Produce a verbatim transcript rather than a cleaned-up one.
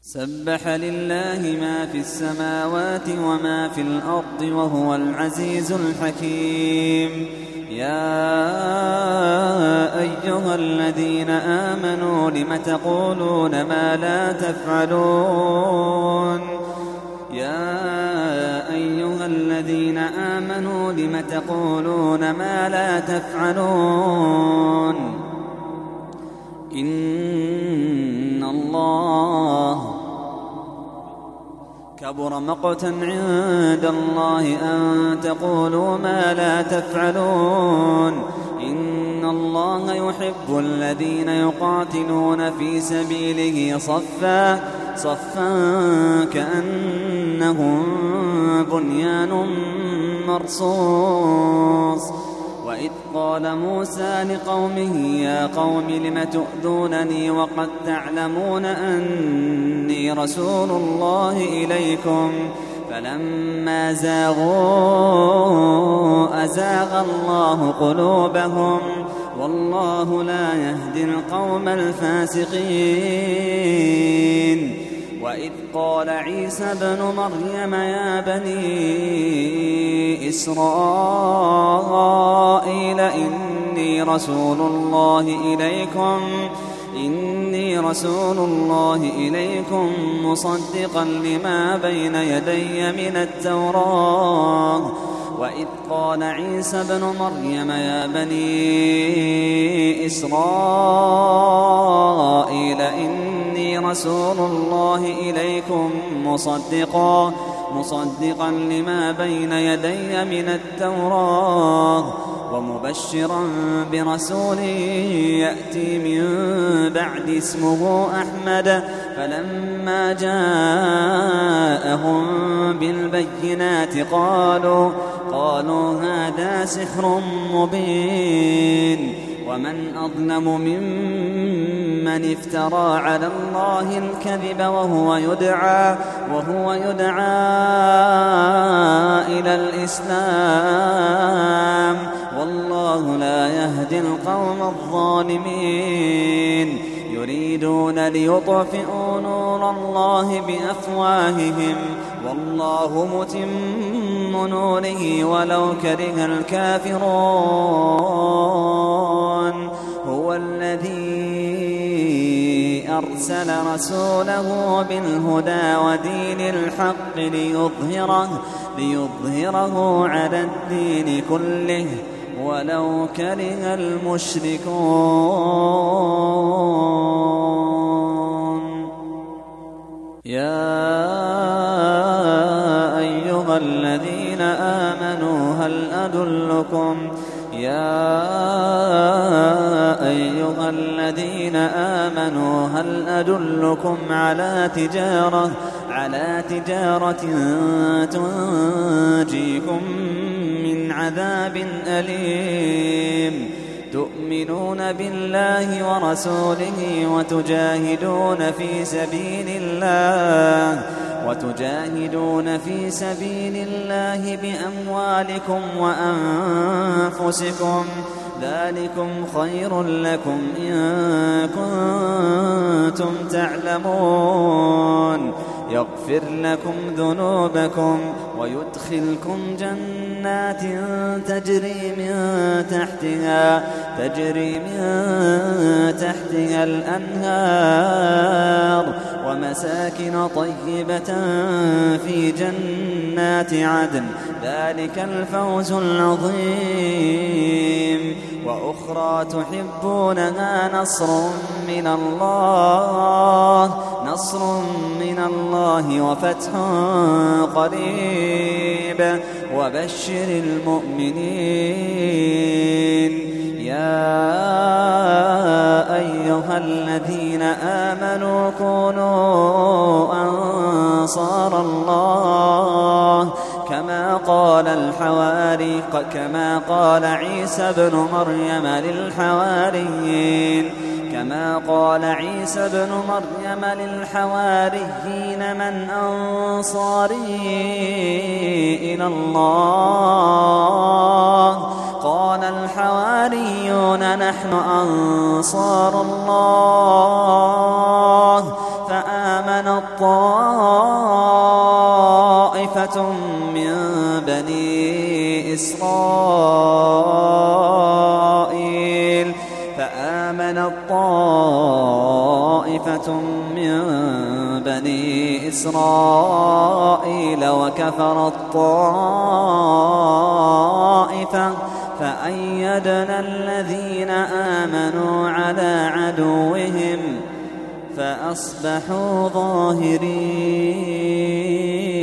سبح لله ما في السماوات وما في الأرض وهو العزيز الحكيم. يا أيها الذين آمنوا لم تقولون ما لا تفعلون يا أيها الذين آمنوا لم تقولون ما لا تفعلون إن الله كبر مقتا عند الله أن تقولوا ما لا تفعلون إن الله يحب الذين يقاتلون في سبيله صفا صفا كأنهم بنيان مرصوص. وإذ قال موسى لقومه يا قوم لم تؤذونني وقد تعلمون أني رسول الله إليكم فلما زاغوا أزاغ الله قلوبهم والله لا يهدي القوم الفاسقين. وإذ قال عيسى ابن مريم يا بني إسرائيل إني رسول الله إليكم إني رسول الله إليكم مصدقا لما بين يدي من التوراة. وإذ قال عيسى ابن مريم يا بني إسرائيل إني رسول الله إليكم مصدقا مصدقا لما بين يدي من التوراة ومبشرا برسول يأتي من بعد اسمه أحمد. فلما جاءهم بالبينات قالوا قالوا هذا سحر مبين. ومن أظلم ممن افترى على الله الكذب وهو يدعى وهو يدعى إلى الإسلام والله لا يهدي القوم الظالمين. يريدون ليطفئوا نور الله بأفواههم والله متم نوره ولو كره الكافرون. هو الذي أرسل رسوله بالهدى ودين الحق ليظهره, ليظهره على الدين كله ولو كره المشركون. يا أيها الذين آمنوا هل أدلكم يا أيها الذين آمنوا هل أدلكم على تجارة على تجارة تنجيكم من عذاب أليم تؤمنون بالله ورسوله وتجاهدون في سبيل الله وتجاهدون في سبيل الله بأموالكم وأنفسكم ذلكم خير لكم إن كنتم تعلمون. يغفر لكم ذنوبكم ويدخلكم جنات تجري من تحتها تجري من تحتها الأنهار ومساكن طيبة في جنات عدن ذلك الفوز العظيم. وأخرى تحبونها نصر من الله نصر من الله وفتح قريب وبشر المؤمنين. يا أيها الذين آمنوا كونوا أنصار الله كما قال الحواري كما قال عيسى ابن مريم للحواريين كما قال عيسى ابن مريم للحواريين من أنصاري إلى الله قال الحواريون نحن أنصار الله فآمن طائفة من بني إسرائيل فآمنت طائفة من بني إسرائيل وكفرت طائفة فأيدنا الذين آمنوا على عدوهم فأصبحوا ظاهرين.